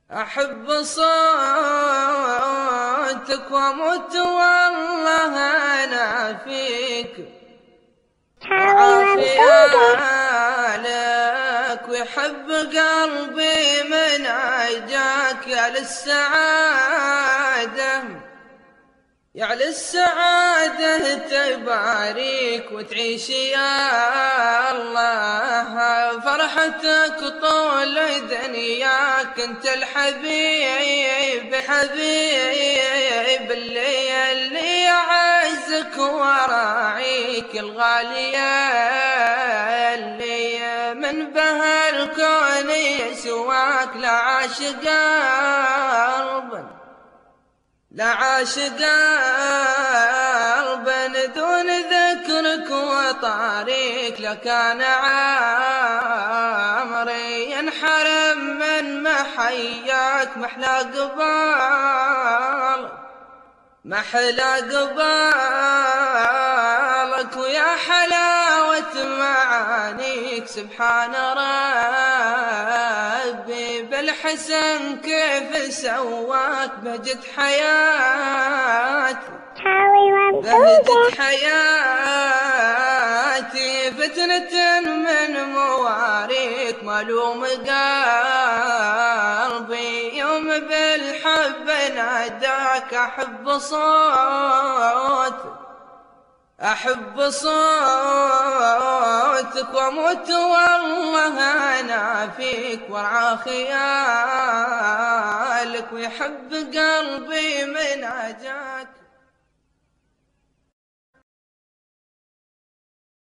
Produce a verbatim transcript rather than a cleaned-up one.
أحب صوتك وأموت والله أنا فيك، وعافية لك ويحب قلبي من عجاك يا للسعادة، يا للسعادة تباريك وتعيش يا الله فرحتك طول دنياك. انت الحبيب حبيب اللي اللي يعزك وراعيك، الغالية اللي من بها الكون يسواك. لا عاشق قلب لا عاشق قلب دون ذكرك وطاريك، لكان عمري ينحرم من محياك. محلى قبال محلى قبالك ويا حلاوة معانيك. سبحان ربي بالحسن كيف سواك، بهجة حياتي بهجة حياتي فتنة من مواريك. ملوم قلبي يوم بالحب ناداك، أحب صوتك أحب صوتك وأموت والله أنا فيك، وارعى خيالك ويحب قلبي من عجاك.